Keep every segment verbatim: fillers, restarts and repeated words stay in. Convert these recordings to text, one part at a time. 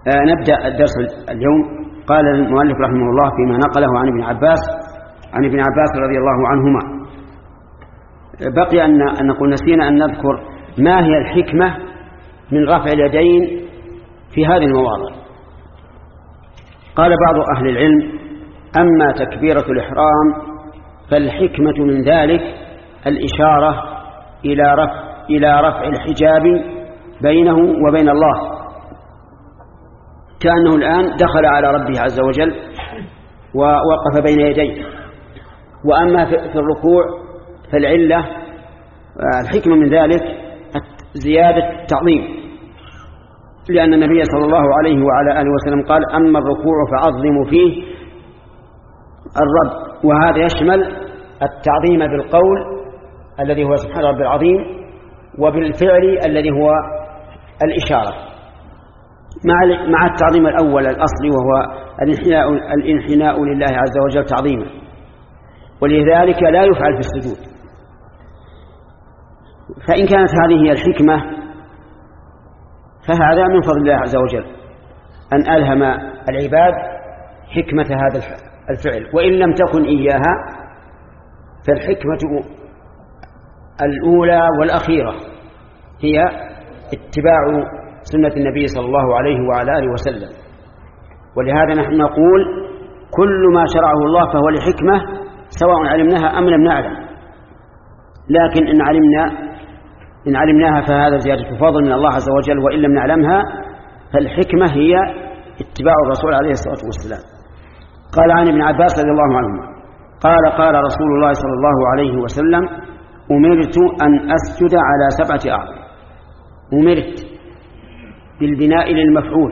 آه نبدأ الدرس اليوم. قال المؤلف رحمه الله فيما نقله عن ابن عباس عن ابن عباس رضي الله عنهما. بقي أن نقول نسينا أن نذكر ما هي الحكمة من رفع اليدين في هذه المواضع. قال بعض أهل العلم: أما تكبيرة الإحرام فالحكمة من ذلك الإشارة إلى رفع إلى رفع الحجاب بينه وبين الله، كأنه الآن دخل على ربه عز وجل ووقف بين يديه. وأما في الركوع فالعلة الحكمة من ذلك زيادة التعظيم، لأن النبي صلى الله عليه وعلى آله وسلم قال: أما الركوع فعظموا فيه الرب. وهذا يشمل التعظيم بالقول الذي هو سبحان ربي العظيم، وبالفعل الذي هو الإشارة، مع مع التعظيم الأول الأصلي وهو الانحناء, الانحناء لله عز وجل تعظيما، ولذلك لا يفعل في السجود. فإن كانت هذه هي الحكمة فهذا من فضل الله عز وجل أن ألهم العباد حكمة هذا الفعل. وإن لم تكن إياها فالحكمة الأولى والأخيرة هي اتباع سنة النبي صلى الله عليه وعلى آله وسلم. ولهذا نحن نقول: كل ما شرعه الله فهو لحكمة، سواء علمناها أم لم نعلم. لكن إن علمنا إن علمناها فهذا زيادة فضل من الله عز وجل، وإن لم نعلمها فالحكمة هي اتباع الرسول عليه الصلاة والسلام. قال عن ابن عباس رضي الله عنهما قال: قال رسول الله صلى الله عليه وسلم: أمرت أن أسجد على سبعة أعظم. أمرت بالبناء للمفعول،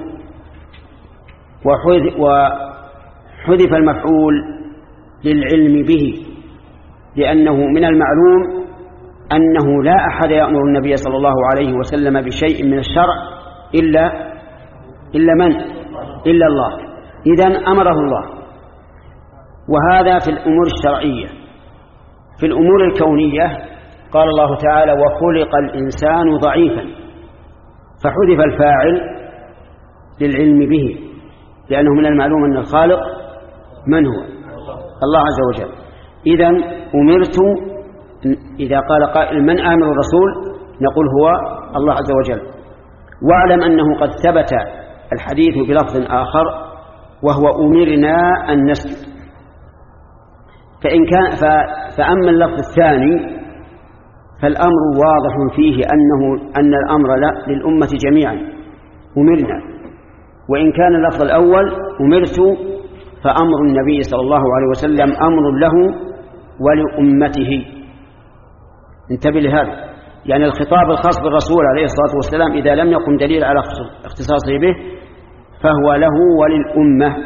وحذف المفعول للعلم به، لأنه من المعلوم أنه لا أحد يأمر النبي صلى الله عليه وسلم بشيء من الشرع إلا إلا من؟ إلا الله. إذن أمره الله. وهذا في الأمور الشرعية. في الأمور الكونية قال الله تعالى: وخلق الإنسان ضعيفا، فحذف الفاعل للعلم به، لأنه من المعلوم أن الخالق من هو؟ الله عز وجل. إذن أمرت، إذا قال قائل: من آمر الرسول؟ نقول: هو الله عز وجل. واعلم أنه قد ثبت الحديث بلفظ آخر وهو: أمرنا أن نسجد. فإن كان فأما اللفظ الثاني فالأمر واضح فيه أنه أن الأمر لا للأمة جميعا، أمرنا. وإن كان اللفظ الأول أمرت فأمر النبي صلى الله عليه وسلم أمر له ولأمته. انتبه لهذا، يعني الخطاب الخاص بالرسول عليه الصلاة والسلام إذا لم يكن دليل على اختصاصه به فهو له وللأمة.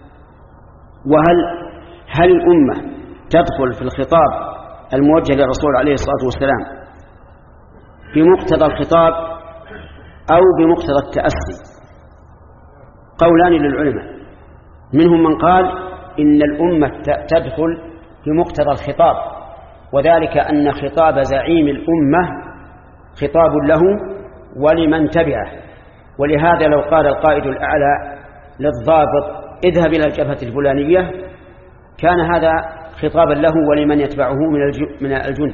وهل هل الأمة تدخل في الخطاب الموجه للرسول عليه الصلاة والسلام بمقتضى الخطاب أو بمقتضى التأسي؟ قولان للعلماء، منهم من قال إن الأمة تدخل بمقتضى الخطاب، وذلك أن خطاب زعيم الأمة خطاب له ولمن تبعه. ولهذا لو قال القائد الأعلى للضابط: اذهب إلى الجبهة الفلانية، كان هذا خطابا له ولمن يتبعه من الجند.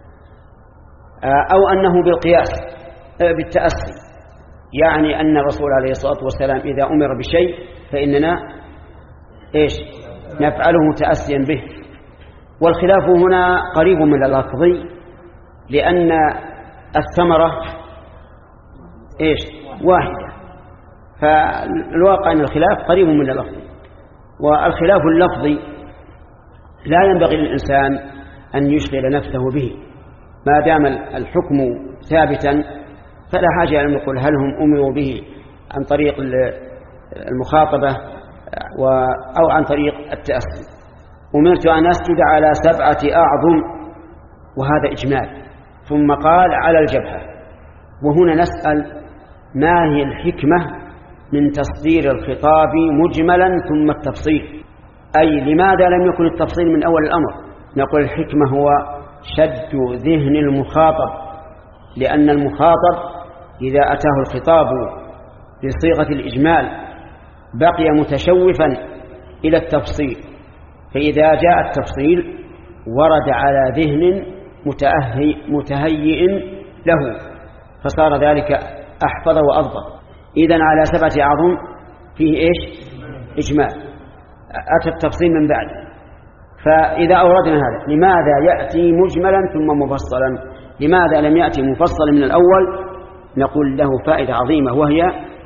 أو أنه بالقياس بالتأسي، يعني أن الرسول عليه الصلاة والسلام إذا أمر بشيء فإننا إيش نفعله تأسيا به. والخلاف هنا قريب من اللفظي، لأن الثمرة إيش واحدة، فالواقع أن الخلاف قريب من اللفظي. والخلاف اللفظي لا ينبغي للإنسان أن يشغل نفسه به، ما دام الحكم ثابتا فلا حاجة أن نقول هل هم أمروا به عن طريق المخاطبة أو عن طريق التأسي. أمرت أن أسجد على سبعة أعظم، وهذا إجمال، ثم قال على الجبهة. وهنا نسأل: ما هي الحكمة من تصدير الخطاب مجملا ثم التفصيل؟ أي لماذا لم يكن التفصيل من أول الأمر؟ نقول: الحكمة هو شد ذهن المخاطب، لأن المخاطب إذا أتاه الخطاب بصيغة الإجمال بقي متشوفا إلى التفصيل، فإذا جاء التفصيل ورد على ذهن متأهي متهيئ له فصار ذلك أحفظ وأضبط. إذن على سبعة أعظم فيه إيش؟ إجمال، أتى التفصيل من بعد. فإذا أوردنا هذا لماذا يأتي مجملا ثم مفصلا؟ لماذا لم يأتي مفصلا من الأول؟ نقول له فائدة عظيمة، وهي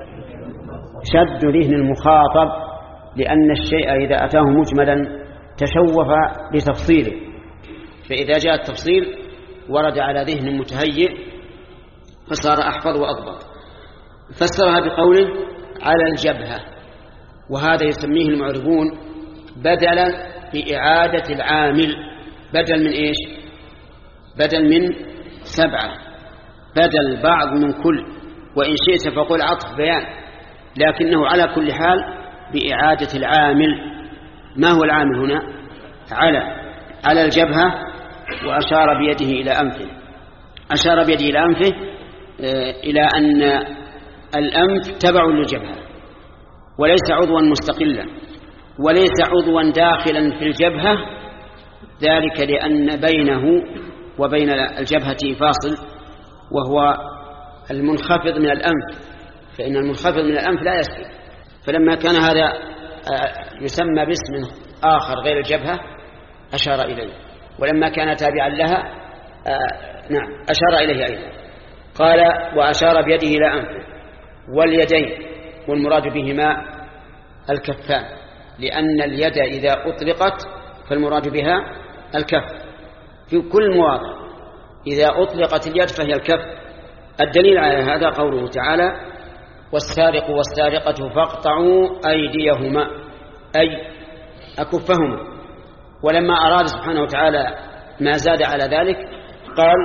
شد ذهن المخاطب، لأن الشيء إذا أتاه مجملا تشوف لتفصيله، فإذا جاء التفصيل ورد على ذهن متهيئ فصار أحفظ وأضبط. فسرها بقوله على الجبهة، وهذا يسميه المعربون بدلا بإعادة العامل. بدل من إيش؟ بدل من سبعة، بدل بعض من كل، وإن شئت فقل عطف بيان، لكنه على كل حال بإعادة العامل. ما هو العامل هنا؟ على على الجبهة، وأشار بيده إلى أنفه. أشار بيده إلى أنفه إلى أن الأنف تبع للجبهة وليس عضوا مستقلا، وليس عضوا داخلا في الجبهة، ذلك لأن بينه وبين الجبهة فاصل وهو المنخفض من الأنف، فإن المنخفض من الأنف لا يسكت. فلما كان هذا يسمى باسم آخر غير الجبهة أشار إليه، ولما كان تابعا لها نعم أشار إليه أيضا. قال وأشار بيده إلى أنفه واليدين، والمراد بهما الكفان، لأن اليد إذا أطلقت فالمراد بها الكف في كل مواضع. إذا أطلقت اليد فهي الكف. الدليل على هذا قوله تعالى والسارق والسارقة فاقطعوا أيديهما، أي أكفهما. ولما أراد سبحانه وتعالى ما زاد على ذلك قال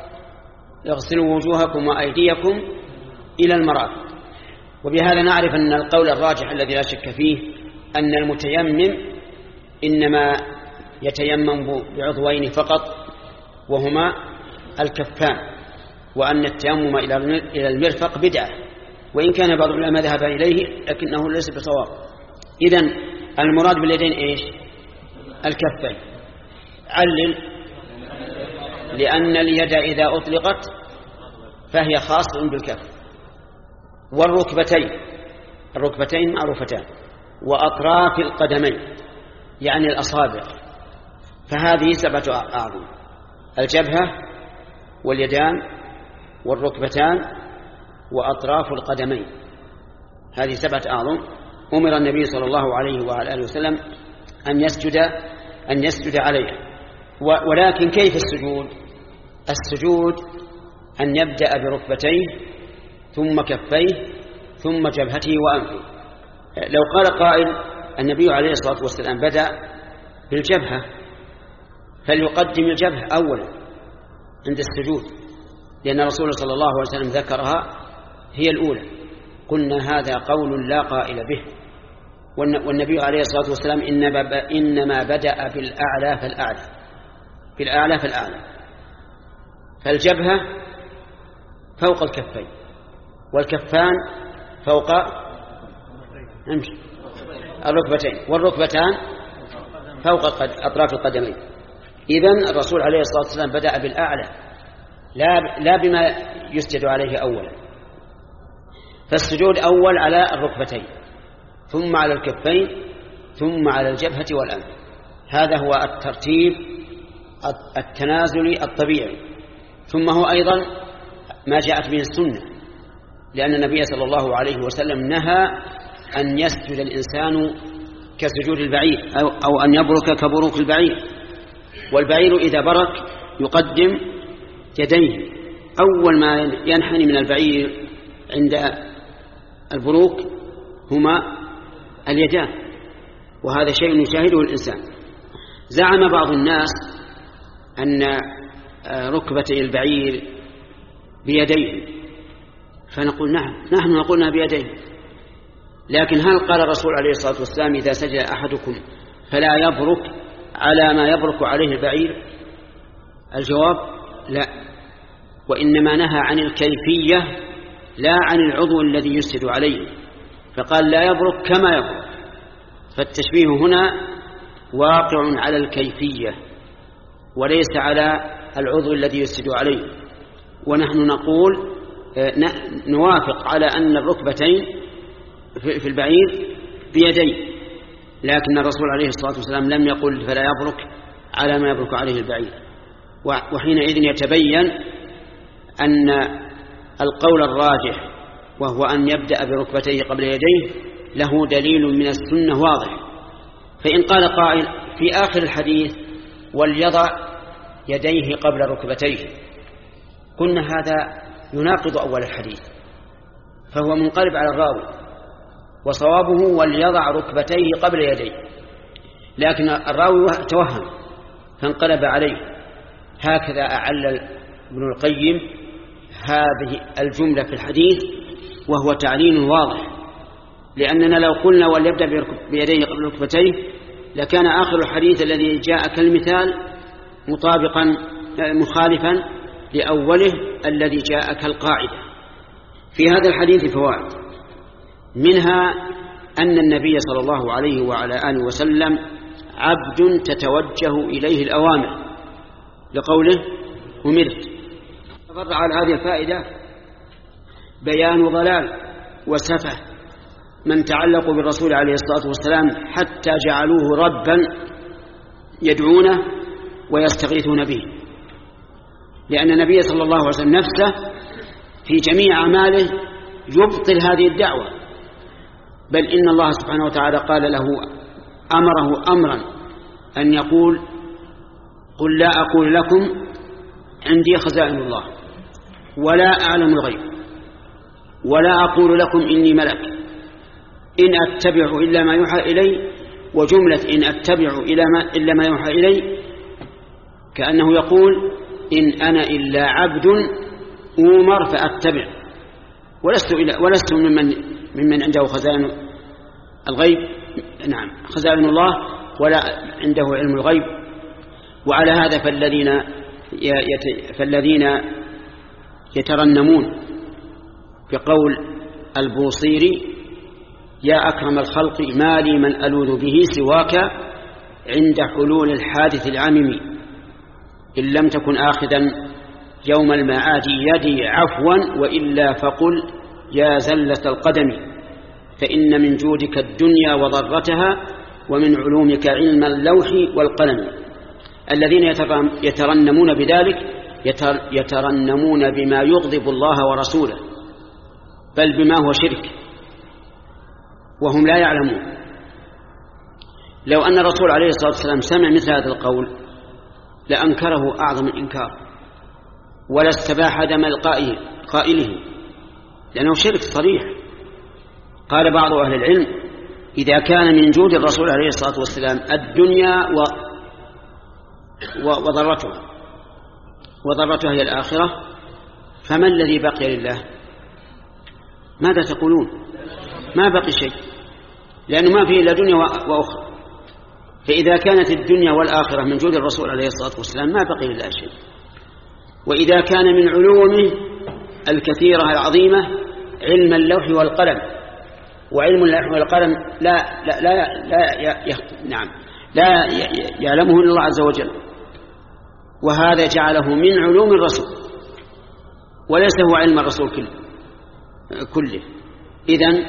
اغسلوا وجوهكم وأيديكم إلى المرافق. وبهذا نعرف أن القول الراجح الذي لا شك فيه أن المتيمم إنما يتيمم بعضوين فقط وهما الكفان، وأن التيمم إلى المرفق بدعة، وإن كان بعض العلماء ذهب إليه لكنه ليس بصواب. إذن المراد باليدين إيش؟ الكفين. علل لأن اليد إذا أطلقت فهي خاصة بالكف. والركبتين، الركبتين معروفتان، وأطراف القدمين يعني الأصابع، فهذه سبعة أعظم: الجبهة واليدان والركبتان وأطراف القدمين، هذه سبعة أعظم. أمر النبي صلى الله عليه وعلى آله وسلم أن يسجد أن يسجد عليها. ولكن كيف السجود؟ السجود أن يبدأ بركبتيه ثم كفيه ثم جبهته وأنفه. لو قال قائل النبي عليه الصلاة والسلام بدأ بالجبهة فليقدم الجبهة أولا عند السجود، لأن الرسول صلى الله عليه وسلم ذكرها هي الأولى. قلنا هذا قول لا قائل به، والنبي عليه الصلاة والسلام إنما بدأ بالأعلى فالأعلى بالأعلى فالأعلى فالجبهة فوق الكفين، والكفان فوق الركبتين، والركبتان فوق أطراف القدمين. إذن الرسول عليه الصلاة والسلام بدأ بالأعلى لا لا بما يسجد عليه أولا. فالسجود أول على الركبتين ثم على الكفين ثم على الجبهة والأنف. هذا هو الترتيب التنازلي الطبيعي. ثم هو أيضا ما جاءت به السنة، لأن النبي صلى الله عليه وسلم نهى أن يسجد الإنسان كسجود البعير أو, أو أن يبرك كبروك البعير. والبعير إذا برك يقدم يديه، أول ما ينحني من البعير عند البروك هما اليدان، وهذا شيء يشاهده الإنسان. زعم بعض الناس أن ركبتي البعير بيديه، فنقول نعم نحن نقولنا بيديه، لكن هل قال الرسول عليه الصلاة والسلام إذا سجد أحدكم فلا يبرك على ما يبرك عليه البعير؟ الجواب لا، وإنما نهى عن الكيفية لا عن العضو الذي يسجد عليه، فقال لا يبرك كما يبرك. فالتشبيه هنا واقع على الكيفية وليس على العضو الذي يسجد عليه. ونحن نقول نوافق على أن الركبتين في البعير بيديه، لكن الرسول عليه الصلاة والسلام لم يقل فلا يبرك على ما يبرك عليه البعير. وحينئذ يتبين أن القول الراجح وهو أن يبدأ بركبتيه قبل يديه له دليل من السنة واضح. فإن قال قائل في آخر الحديث وليضع يديه قبل ركبتيه، قلنا هذا يناقض أول الحديث، فهو منقلب على الراوي، وصوابه وليضع ركبتيه قبل يديه، لكن الراوي توهم فانقلب عليه. هكذا أعل ابن القيم هذه الجملة في الحديث، وهو تعليل واضح، لأننا لو قلنا وليبدأ بيديه قبل ركبتيه لكان آخر الحديث الذي جاء كالمثال مطابقا مخالفا لأوله الذي جاء كالقاعدة. في هذا الحديث فوائد، منها أن النبي صلى الله عليه وعلى آله وسلم عبد تتوجه إليه الأوامر لقوله أمرت. فرع على هذه الفائدة بيان ضلال وسفه من تعلقوا بالرسول عليه الصلاة والسلام حتى جعلوه ربا يدعونه ويستغيثون به، لأن النبي صلى الله عليه وسلم نفسه في جميع أعماله يبطل هذه الدعوة، بل إن الله سبحانه وتعالى قال له أمره أمرا أن يقول قل لا أقول لكم عندي خزائن الله ولا أعلم الغيب ولا أقول لكم إني ملك إن أتبع إلا ما يوحى إلي، وجملة إن أتبع إلا ما إلا ما يوحى إلي كأنه يقول إن أنا إلا عبد أومر فأتبع، ولست إلا ولست ممن ممن عنده خزائن الغيب، نعم خزائن الله ولا عنده علم الغيب. وعلى هذا فالذين فالذين يترنمون بقول البوصيري يا أكرم الخلق ما لي من ألوذ به سواك عند حلول الحادث العامم، إن لم تكن آخذا يوم المعاد يدي عفوا وإلا فقل يا زلة القدم، فإن من جودك الدنيا وضرتها ومن علومك علم اللوح والقلم. الذين يترنمون بذلك يترنمون بما يغضب الله ورسوله، بل بما هو شرك وهم لا يعلمون. لو أن الرسول عليه الصلاة والسلام سمع مثل هذا القول لأنكره أعظم الإنكار ولا استباح دم قائله، لأنه شرك صريح. قال بعض أهل العلم إذا كان من جود الرسول عليه الصلاة والسلام الدنيا و... و... وضرتها وضرتها هي الآخرة، فما الذي بقي لله؟ ماذا تقولون؟ ما بقي شيء، لأنه ما فيه إلا دنيا وأخرى. فإذا كانت الدنيا والآخرة من جود الرسول عليه الصلاة والسلام ما بقي لله شيء. وإذا كان من علومه الكثيرة العظيمة علم اللوح والقلم، وعلم اللوح والقلم لا لا لا, لا ي... نعم لا يعلمه إلا الله عز وجل، وهذا جعله من علوم الرسول وليس هو علم الرسول كله كله. إذن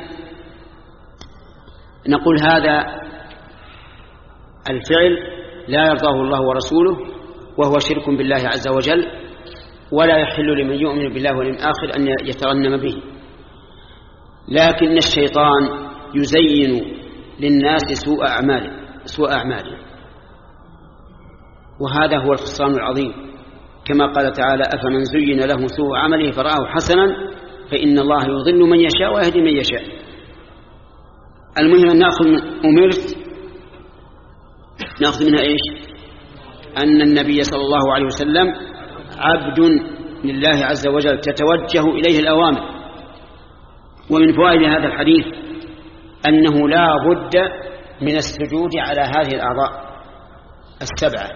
نقول هذا الفعل لا يرضاه الله ورسوله وهو شرك بالله عز وجل، ولا يحل لمن يؤمن بالله واليوم الآخر أن يترنم به. لكن الشيطان يزين للناس سوء أعماله سوء أعماله وهذا هو الخسران العظيم، كما قال تعالى أفمن زين له سوء عمله فرآه حسنا فإن الله يضل من يشاء ويهدي من يشاء. المهم أن نأخذ من أمرت نأخذ منها إيش؟ أن النبي صلى الله عليه وسلم عبد لله عز وجل تتوجه إليه الأوامر. ومن فوائد هذا الحديث أنه لا بد من السجود على هذه الأعضاء السبعة،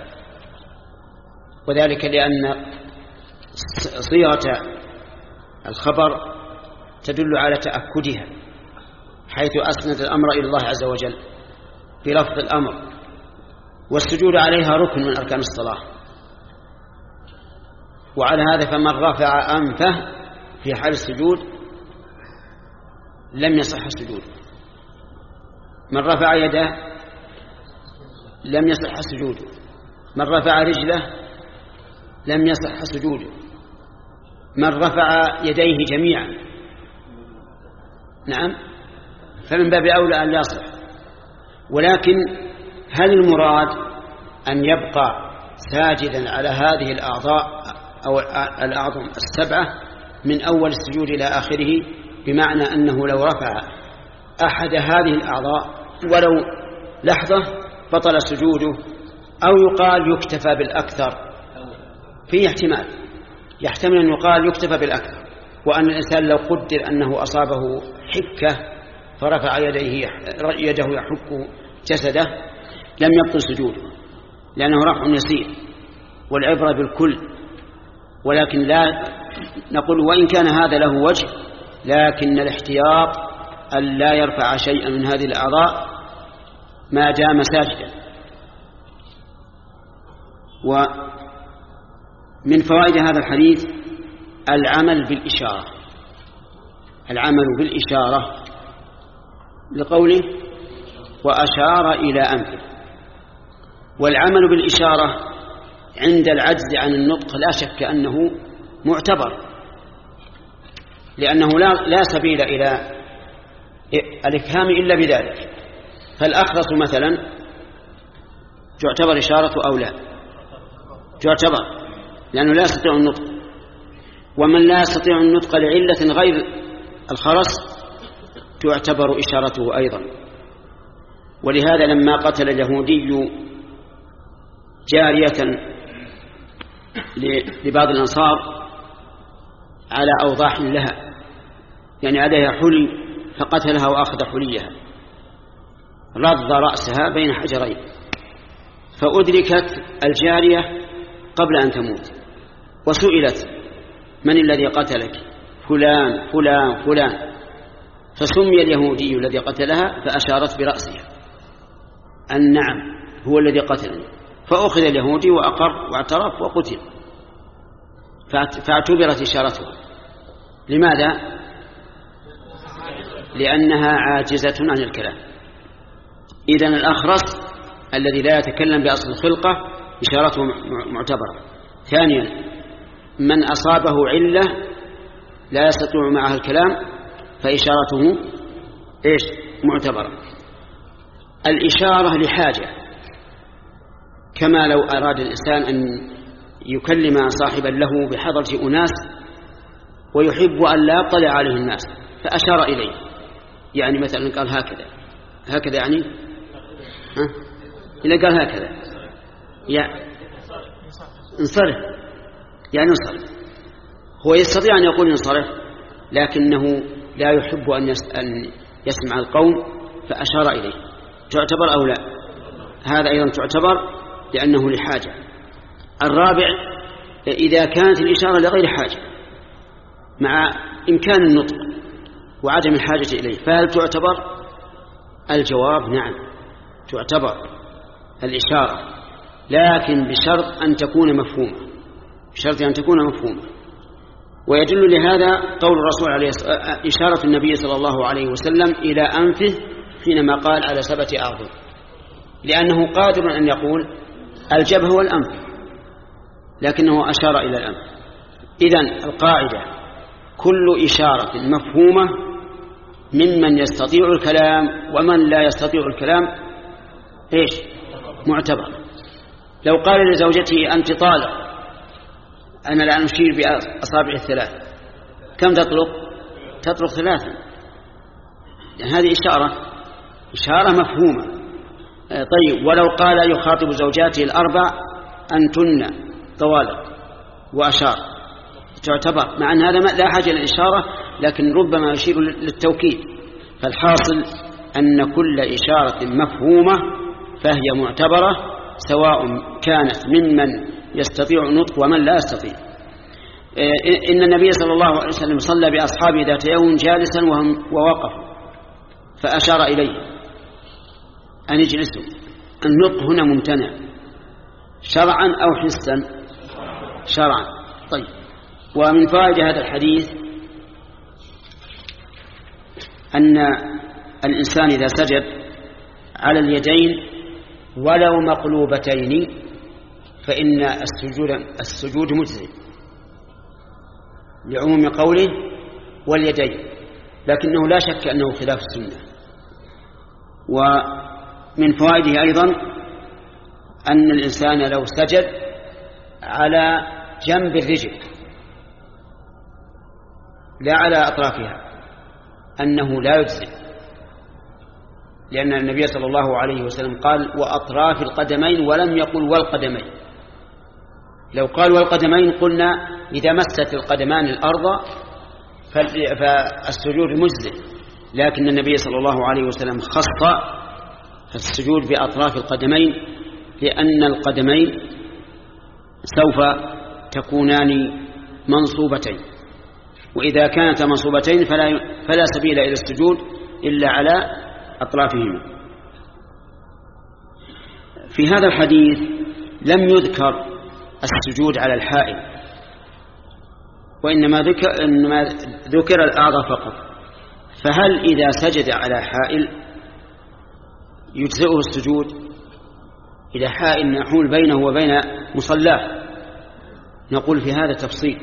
وذلك لأن صيغة الخبر تدل على تأكدها، حيث أسند الأمر إلى الله عز وجل بلفظ الأمر، والسجود عليها ركن من أركان الصلاة. وعلى هذا فمن رفع أنفه في حال السجود لم يصح السجود، من رفع يده لم يصح سجوده، من رفع رجله لم يصح سجوده، من رفع يديه جميعا نعم فمن باب أولى أن لا يصح. ولكن هل المراد أن يبقى ساجدا على هذه الأعضاء أو الأعظم السبعة من أول السجود إلى آخره، بمعنى أنه لو رفع أحد هذه الأعضاء ولو لحظة بطل سجوده، أو يقال يكتفى بالأكثر؟ فيه احتمال، يحتمل أن يقال يكتفى بالأكثر، وأن الإنسان لو قدر أنه أصابه حكة فرفع يديه يده يحك جسده لم يبطل سجوده، لأنه رفع يسير والعبرة بالكل. ولكن لا نقول وإن كان هذا له وجه، لكن الاحتياط أن لا يرفع شيئا من هذه الأعضاء ما دام ساجدا. ومن فوائد هذا الحديث العمل بالإشارة، العمل بالإشارة لقوله وأشار إلى أنفه. والعمل بالإشارة عند العجز عن النطق لا شك أنه معتبر، لأنه لا, لا سبيل إلى الإفهام إلا بذلك. فالأخرس مثلا تعتبر إشارة أو لا؟ تعتبر، لأنه لا يستطيع النطق. ومن لا يستطيع النطق لعلة غير الخرس تعتبر إشارته أيضا. ولهذا لما قتل اليهودي جارية لبعض الأنصار على أوضاح لها، يعني عليها حلي، فقتلها وأخذ حليها، رض رأسها بين حجرين، فأدركت الجارية قبل أن تموت وسئلت من الذي قتلك؟ فلان فلان فلان، فسمي اليهودي الذي قتلها فأشارت برأسها أن نعم هو الذي قتلني، فأخذ اليهودي وأقر واعترف وقتل، فاعتبرت إشارته. لماذا؟ لأنها عاجزة عن الكلام. إذن الأخرس الذي لا يتكلم بأصل الخلقة إشارته معتبرة. ثانيا من أصابه علة لا يستطيع معها الكلام فإشارته إيش؟ معتبرة. الإشارة لحاجة، كما لو أراد الإنسان أن يكلم صاحبا له بحضرة أناس ويحب أن لا يطلع عليه الناس فأشار إليه، يعني مثلا قال هكذا هكذا، يعني ها؟ إذا قال هكذا يعني انصرف، يعني انصرف. هو يستطيع أن يقول انصرف، لكنه لا يحب أن يسمع القوم فأشار إليه. تعتبر أو لا؟ هذا أيضا تعتبر لأنه لحاجة. الرابع إذا كانت الإشارة لغير حاجة مع إمكان النطق وعدم الحاجة إليه، فهل تعتبر؟ الجواب نعم تعتبر الإشارة، لكن بشرط أن تكون مفهومة، بشرط أن تكون مفهومة. ويدل لهذا قول الرسول عليه إشارة النبي صلى الله عليه وسلم إلى أنفه حينما قال على سبعة أعظم، لأنه قادر أن يقول الجبهة والأنف، لكنه أشار إلى الأنف. إذن القاعدة كل إشارة مفهومة ممن يستطيع الكلام ومن لا يستطيع الكلام إيش؟ معتبر. لو قال لزوجته أنت طالق، أنا لا أشير بأصابع الثلاث، كم تطلق؟ تطلق ثلاثا، يعني هذه إشارة إشارة مفهومة. طيب ولو قال يخاطب زوجاته الأربع أنتن طوالق وأشار، تعتبر، مع أن هذا لا حاجة للإشارة، لكن ربما يشير للتوكيد. فالحاصل أن كل إشارة مفهومة فهي معتبرة، سواء كانت ممن يستطيع النطق ومن لا يستطيع. إن النبي صلى الله عليه وسلم صلى بأصحابه ذات يوم جالسا وهم ووقفوا فأشار إليه أن يجلسوا. النطق هنا ممتنع شرعا أو حسا؟ شرعا. طيب، ومن فوائد هذا الحديث أن الإنسان إذا سجد على اليدين ولو مقلوبتين فإن السجود, السجود مجزئ لعموم قوله واليدين، لكنه لا شك أنه خلاف السنة. ومن فوائده أيضا أن الإنسان لو سجد على جنب الرجل لا على أطرافها أنه لا يجزئ، لأن النبي صلى الله عليه وسلم قال وأطراف القدمين ولم يقل والقدمين. لو قال والقدمين قلنا إذا مست القدمان الأرض فالسجود مجزئ، لكن النبي صلى الله عليه وسلم خص السجود بأطراف القدمين لأن القدمين سوف تكونان منصوبتين، وإذا كانت منصوبتين فلا, فلا سبيل إلى السجود إلا على أطرافهما. في هذا الحديث لم يذكر السجود على الحائل، وإنما ذكر, إنما ذكر الأعضاء فقط. فهل إذا سجد على حائل يجزئه السجود؟ إذا حائل يحول بينه وبين مصلاه نقول في هذا تفصيل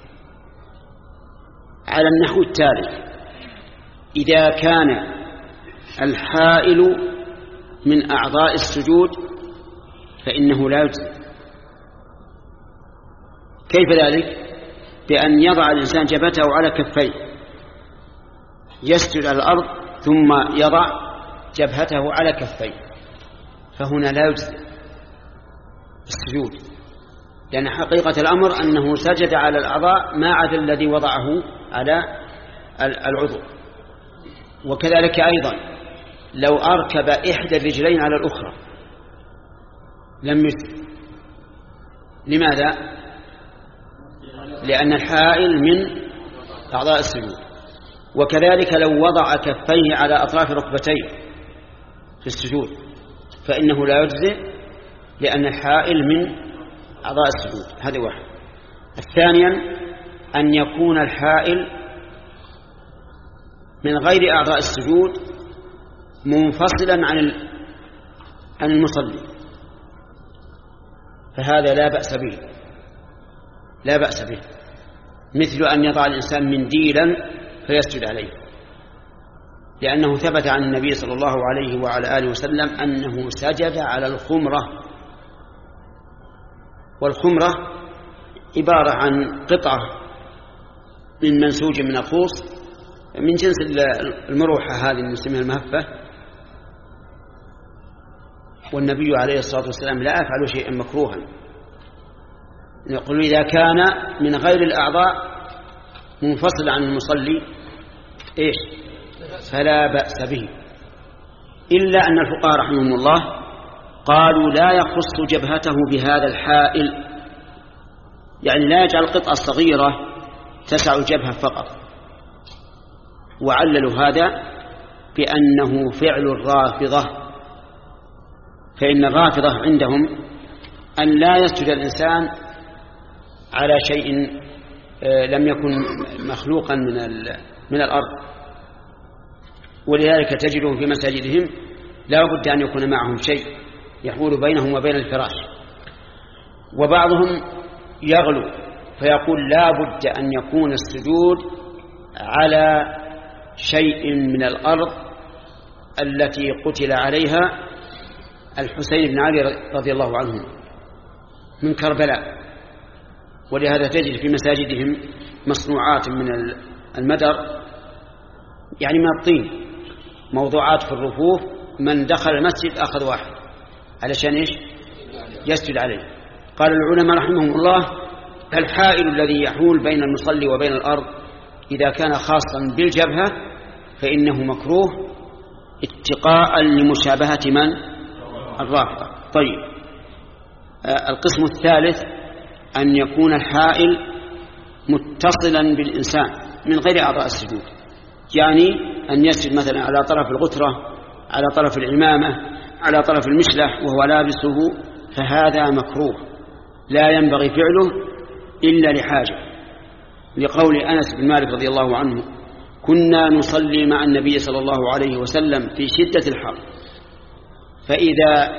على النحو التالي: إذا كان الحائل من أعضاء السجود فإنه لا يجزئ. كيف ذلك؟ بأن يضع الإنسان جبهته على كفيه، يسجد على الأرض ثم يضع جبهته على كفيه، فهنا لا يجزئ السجود، لأن حقيقة الأمر أنه سجد على الأعضاء ما عدا الذي وضعه على العضو. وكذلك أيضا لو أركب إحدى الرجلين على الأخرى لم يجزئ. لماذا؟ لأن الحائل من أعضاء السجود. وكذلك لو وضع كفيه على أطراف ركبتيه في السجود فإنه لا يجزئ لأن الحائل من أعضاء السجود. هذا واحد. الثانيا أن يكون الحائل من غير أعضاء السجود منفصلا عن عن المصلي، فهذا لا بأس به لا بأس به مثل أن يضع الإنسان منديلا فيسجد عليه، لأنه ثبت عن النبي صلى الله عليه وعلى آله وسلم أنه سجد على الخمرة. والخمرة عبارة عن قطعة من منسوج من الخوص من جنس المروحة هذه نسميها المهفة، والنبي عليه الصلاة والسلام لا يفعل شيئا مكروها. يقول إذا كان من غير الأعضاء منفصل عن المصلي إيش فلا بأس به، إلا أن الفقهاء رحمهم الله قالوا لا يخص جبهته بهذا الحائل، يعني لا يجعل قطعة صغيرة تسع الجبهة فقط، وعللوا هذا بأنه فعل الرافضة، فإن الرافضة عندهم أن لا يسجد الإنسان على شيء لم يكن مخلوقا من من الأرض، ولذلك تجدهم في مساجدهم لا بد أن يكون معهم شيء يحول بينهم وبين الفراش. وبعضهم يغلو فيقول لا بد أن يكون السجود على شيء من الأرض التي قتل عليها الحسين بن علي رضي الله عنه من كربلاء، ولهذا تجد في مساجدهم مصنوعات من المدر يعني من الطين موضوعات في الرفوف، من دخل المسجد أخذ واحد علشان إيش يسجد عليه. قال العلماء رحمهم الله الحائل الذي يحول بين المصلي وبين الأرض إذا كان خاصا بالجبهة فإنه مكروه اتقاء لمشابهة من الرافضة. طيب، آه القسم الثالث أن يكون الحائل متصلا بالإنسان من غير أعضاء السجود، يعني أن يسجد مثلا على طرف الغترة، على طرف العمامة، على طرف المشلح وهو لابسه، فهذا مكروه لا ينبغي فعله إلا لحاجة، لقول أنس بن مالك رضي الله عنه: كنا نصلي مع النبي صلى الله عليه وسلم في شدة الحر، فإذا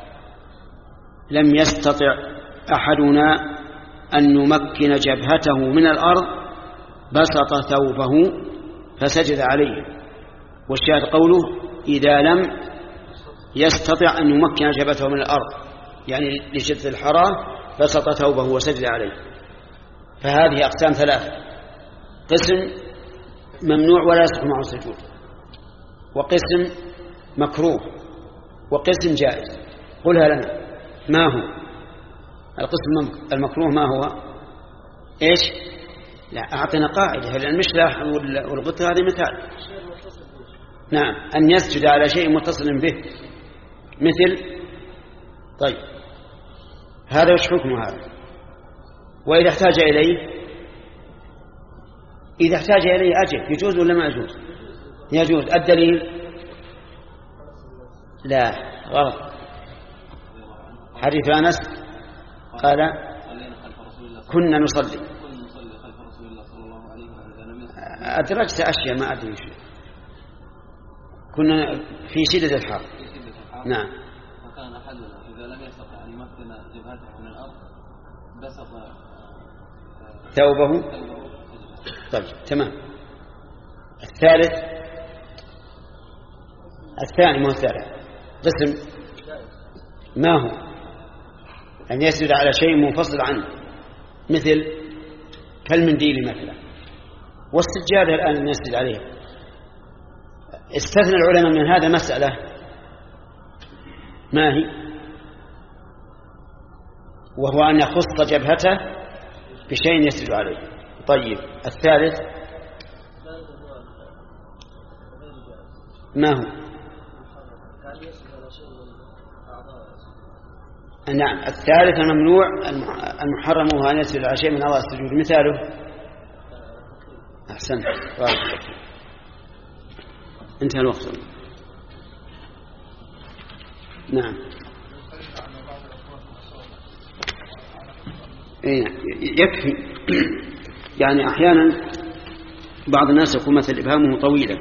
لم يستطع أحدنا أن يمكن جبهته من الأرض بسط ثوبه فسجد عليه. والشاهد قوله: إذا لم يستطع أن يمكن جبهته من الأرض، يعني لشدة الحرارة بسط ثوبه وسجد عليه. فهذه أقسام ثلاثة: قسم ممنوع ولا يصح معه السجود، وقسم مكروه، وقسم جائز. قلها لنا، ما هو القسم المكروه؟ ما هو إيش؟ لا، أعطنا قاعدة. هل المشلح والغترة هذه مثال. نعم، أن يسجد على شيء متصل به، مثل. طيب، هذا وش حكمه هذا؟ وإذا احتاج إليه، إذا احتاج إليه أجل، يجوز ولا ما يجوز؟ يجوز. الدليل؟ لا، غلط. حديث أنس قال: كنا نصلي. أدركت أشياء ما أدري شيء. كنا في شدة الحر. نعم. وكان أحدنا إذا لم يستطع أن يمكن جبهته من الأرض بسط ثوبه. طيب، تمام. الثالث، الثاني مو الثالث، قسم ما هو؟ أن يسجد على شيء منفصل عنه، مثل كالمنديل مثلا، والسجادة الآن يسجد عليها. استثنى العلماء من هذا مسألة، ما هي؟ وهو أن يخص جبهته بشيء يسجد عليه. طيب، الثالث ما هو؟ نعم، الثالث الممنوع المحرم هو أن يسجد على شيء من أعضاء السجود. مثاله؟ أحسنت، انتهى الوقت. نعم. يكفي. يعني أحيانا بعض الناس يكون مثل إبهامه طويلا،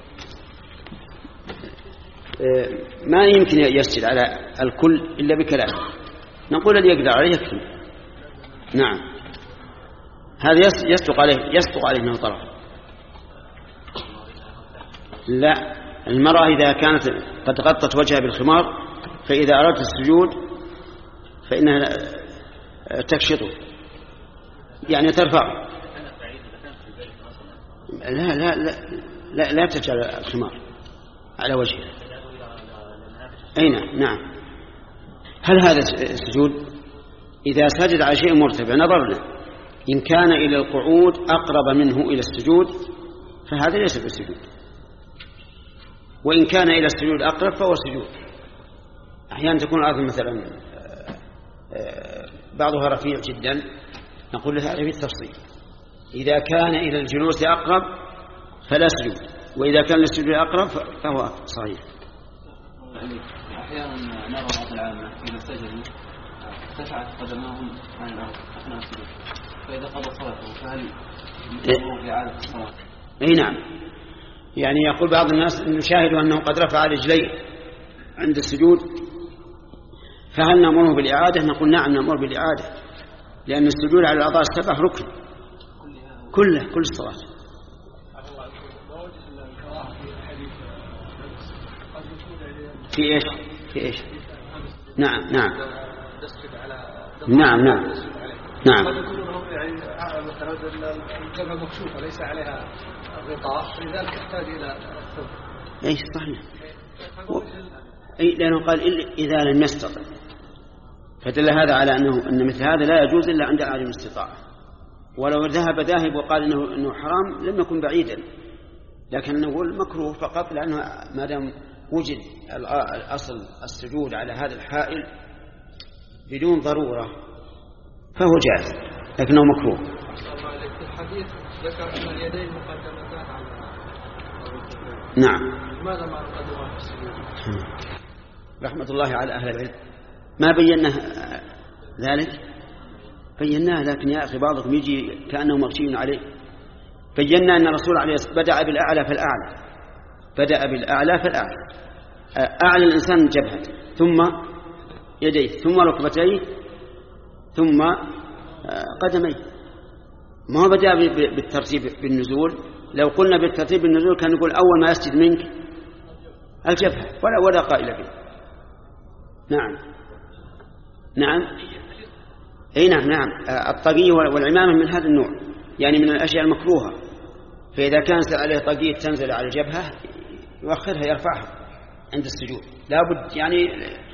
ما يمكن يسجد على الكل إلا بكلام، نقول الذي يقدر عليه يكفي. نعم، هذا يصدق عليه يصدق عليه من طرف. لا، المرأة إذا كانت قد غطت وجهها بالخمار فإذا أردت السجود فإنها تكشطه، يعني ترفعه. لا لا لا لا, لا تجعل الخمار على وجهها. أين؟ نعم. هل هذا السجود؟ إذا سجد على شيء مرتفع نظرنا، إن كان إلى القعود أقرب منه إلى السجود فهذا ليس بالسجود، وإن كان إلى السجود أقرب فهو سجود. أحيانا تكون الأرض مثلا بعضها رفيع جدا، نقول له هذا في التفصيل. إذا كان إلى الجلوس أقرب فلا سجود، وإذا كان للسجود أقرب فهو صحيح. أحيانا نرى بعض العامة إذا سجدوا ارتفعت قدماهم عن الأرض أثناء السجود، فإذا قضى صلاته فهل يمكنه في إعادة الصلاة؟ أي نعم. يعني يقول بعض الناس نشاهد أنه قد رفع رجليه عند السجود، فهل نأمره بالإعادة؟ نقول نعم نأمر بالإعادة، لأن السجود على الأعضاء السبع ركن كله، كل الصلاة. في إيش؟ في إيش؟ نعم نعم نعم نعم نعم. الجبهة مكشوفة ليس عليها غطاء، لذلك يحتاج إلى الثوب. إيش صحيح؟ أي لأنه قال إذا لم يستطع، فدل هذا على أنه أن مثل هذا لا يجوز إلا عند عدم الاستطاعة. ولو ذهب ذاهب وقال إنه إنه حرام لم يكن بعيدا، لكن نقول مكروه فقط، لأنه ما دام وجد الأصل السجود على هذا الحائل بدون ضرورة فهو جائز، لكنه مكروه. في الحديث ذكر أن اليدين مقدمتان على نعم. لماذا ما نقدمها في السجود؟ رحمة الله على أهل العلم ما بينا ذلك، بيناه، لكن يا أخي بعضكم يجي كأنه مغشي عليه. بينا أن الرسول عليه الصلاة والسلام بدأ بالأعلى فالأعلى، بدأ بالأعلى فالأعلى، أعلى الإنسان جبهة ثم يديه ثم ركبتيه ثم قدميه، ما هو بدأ بالترتيب بالنزول. لو قلنا بالترتيب بالنزول كان نقول أول ما يسجد منك الجبهة ولا ولا قائل به. نعم نعم أي نعم نعم الطاقية والعمامة من هذا النوع، يعني من الأشياء المكروهة، فإذا كانت عليه طاقية تنزل على الجبهة يؤخرها يرفعها عند السجود، لا بد يعني